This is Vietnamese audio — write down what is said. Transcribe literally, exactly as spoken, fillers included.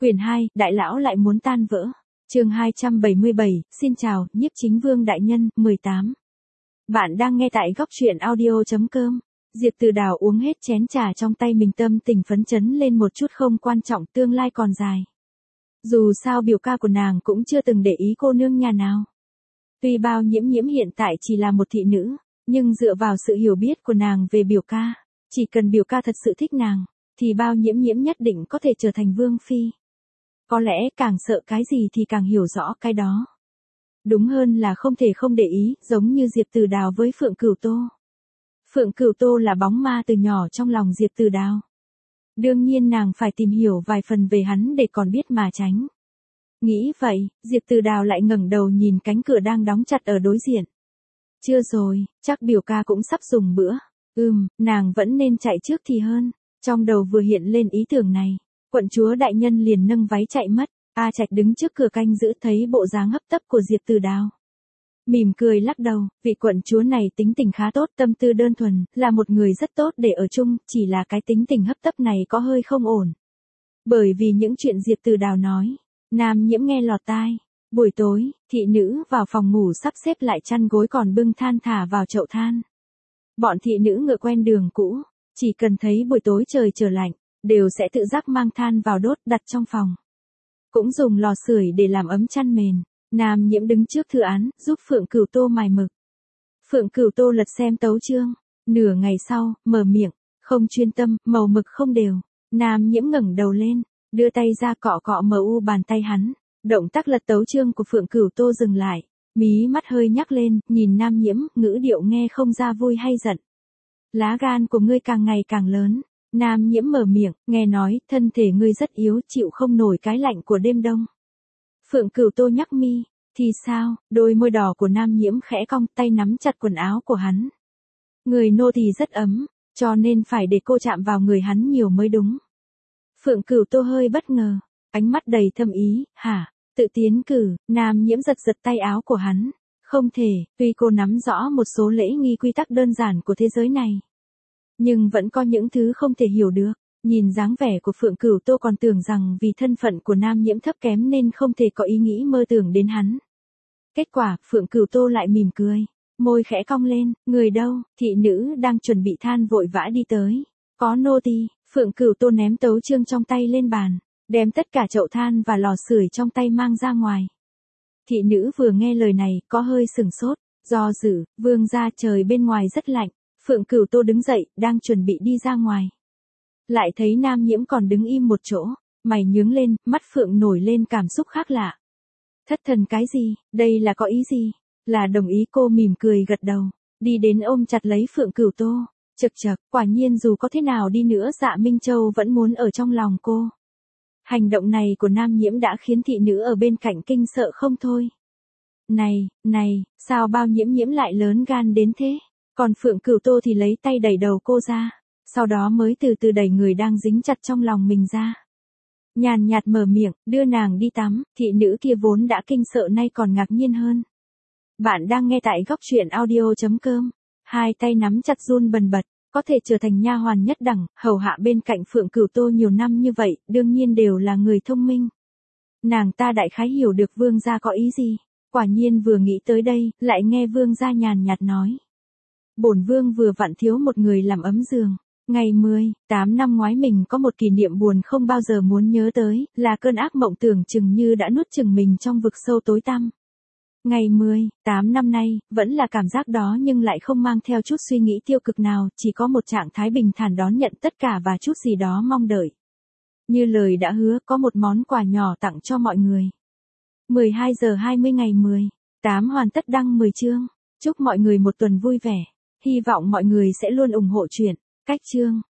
Quyển hai, Đại lão lại muốn tan vỡ. Chương hai trăm bảy mươi bảy, xin chào, Nhiếp Chính Vương đại nhân, mười tám. Bạn đang nghe tại góc truyện audio chấm com. Diệp Từ Đào uống hết chén trà trong tay mình, tâm tình phấn chấn lên một chút, không quan trọng, tương lai còn dài. Dù sao biểu ca của nàng cũng chưa từng để ý cô nương nhà nào. Tuy Bao Nhiễm Nhiễm hiện tại chỉ là một thị nữ, nhưng dựa vào sự hiểu biết của nàng về biểu ca, chỉ cần biểu ca thật sự thích nàng, thì Bao Nhiễm Nhiễm nhất định có thể trở thành vương phi. Có lẽ càng sợ cái gì thì càng hiểu rõ cái đó. Đúng hơn là không thể không để ý, giống như Diệp Từ Đào với Phượng Cửu Tô. Phượng Cửu Tô là bóng ma từ nhỏ trong lòng Diệp Từ Đào. Đương nhiên nàng phải tìm hiểu vài phần về hắn để còn biết mà tránh. Nghĩ vậy, Diệp Từ Đào lại ngẩng đầu nhìn cánh cửa đang đóng chặt ở đối diện. Chưa rồi, chắc biểu ca cũng sắp dùng bữa. Ừm, nàng vẫn nên chạy trước thì hơn. Trong đầu vừa hiện lên ý tưởng này, quận chúa đại nhân liền nâng váy chạy mất. A Trạch đứng trước cửa canh giữ, thấy bộ dáng hấp tấp của Diệp Từ Đào, mỉm cười lắc đầu, vị quận chúa này tính tình khá tốt, tâm tư đơn thuần, là một người rất tốt để ở chung, chỉ là cái tính tình hấp tấp này có hơi không ổn. Bởi vì những chuyện Diệp Từ Đào nói, Nam Nhiễm nghe lọt tai. Buổi tối, thị nữ vào phòng ngủ sắp xếp lại chăn gối, còn bưng than thả vào chậu than. Bọn thị nữ ngựa quen đường cũ, chỉ cần thấy buổi tối trời trở lạnh, đều sẽ tự giác mang than vào đốt, đặt trong phòng. Cũng dùng lò sưởi để làm ấm chăn mền. Nam Nhiễm đứng trước thư án, giúp Phượng Cửu Tô mài mực. Phượng Cửu Tô lật xem tấu chương, nửa ngày sau, mở miệng, không chuyên tâm, màu mực không đều. Nam Nhiễm ngẩng đầu lên, đưa tay ra cọ cọ mờ u bàn tay hắn. Động tác lật tấu chương của Phượng Cửu Tô dừng lại, mí mắt hơi nhắc lên, nhìn Nam Nhiễm, ngữ điệu nghe không ra vui hay giận. Lá gan của ngươi càng ngày càng lớn. Nam Nhiễm mở miệng, nghe nói, thân thể ngươi rất yếu, chịu không nổi cái lạnh của đêm đông. Phượng Cửu Tô nhắc mi, thì sao? Đôi môi đỏ của Nam Nhiễm khẽ cong, tay nắm chặt quần áo của hắn. Người nô tỳ rất ấm, cho nên phải để cô chạm vào người hắn nhiều mới đúng. Phượng Cửu Tô hơi bất ngờ, ánh mắt đầy thâm ý, hả? Tự tiến cử. Nam Nhiễm giật giật tay áo của hắn. Không thể, tuy cô nắm rõ một số lễ nghi quy tắc đơn giản của thế giới này, nhưng vẫn có những thứ không thể hiểu được. Nhìn dáng vẻ của Phượng Cửu Tô còn tưởng rằng vì thân phận của Nam Nhiễm thấp kém nên không thể có ý nghĩ mơ tưởng đến hắn. Kết quả, Phượng Cửu Tô lại mỉm cười, môi khẽ cong lên, người đâu? Thị nữ đang chuẩn bị than vội vã đi tới. Có nô tỳ. Phượng Cửu Tô ném tấu chương trong tay lên bàn, đem tất cả chậu than và lò sưởi trong tay mang ra ngoài. Thị nữ vừa nghe lời này, có hơi sừng sốt, do dự, vương gia, trời bên ngoài rất lạnh. Phượng Cửu Tô đứng dậy, đang chuẩn bị đi ra ngoài. Lại thấy Nam Nhiễm còn đứng im một chỗ, mày nhướng lên, mắt Phượng nổi lên cảm xúc khác lạ. Thất thần cái gì, đây là có ý gì? Là đồng ý. Cô mỉm cười gật đầu, đi đến ôm chặt lấy Phượng Cửu Tô. Chậc chậc, quả nhiên dù có thế nào đi nữa Dạ Minh Châu vẫn muốn ở trong lòng cô. Hành động này của Nam Nhiễm đã khiến thị nữ ở bên cạnh kinh sợ không thôi. Này, này, sao Bao Nhiễm Nhiễm lại lớn gan đến thế? Còn Phượng Cửu Tô thì lấy tay đẩy đầu cô ra, sau đó mới từ từ đẩy người đang dính chặt trong lòng mình ra. Nhàn nhạt mở miệng, đưa nàng đi tắm. Thị nữ kia vốn đã kinh sợ nay còn ngạc nhiên hơn. Bạn đang nghe tại góc truyện audio chấm com. Hai tay nắm chặt run bần bật, có thể trở thành nha hoàn nhất đẳng, hầu hạ bên cạnh Phượng Cửu Tô nhiều năm như vậy, đương nhiên đều là người thông minh. Nàng ta đại khái hiểu được vương gia có ý gì. Quả nhiên vừa nghĩ tới đây, lại nghe vương gia nhàn nhạt nói. Bổn vương vừa vặn thiếu một người làm ấm giường. Ngày mười tám năm ngoái mình có một kỷ niệm buồn không bao giờ muốn nhớ tới, là cơn ác mộng tưởng chừng như đã nuốt chửng mình trong vực sâu tối tăm. Ngày mười tám năm nay, vẫn là cảm giác đó nhưng lại không mang theo chút suy nghĩ tiêu cực nào, chỉ có một trạng thái bình thản đón nhận tất cả và chút gì đó mong đợi. Như lời đã hứa, có một món quà nhỏ tặng cho mọi người. mười hai giờ hai mươi ngày mười tám hoàn tất đăng mười chương. Chúc mọi người một tuần vui vẻ. Hy vọng mọi người sẽ luôn ủng hộ chuyện. Cách chương.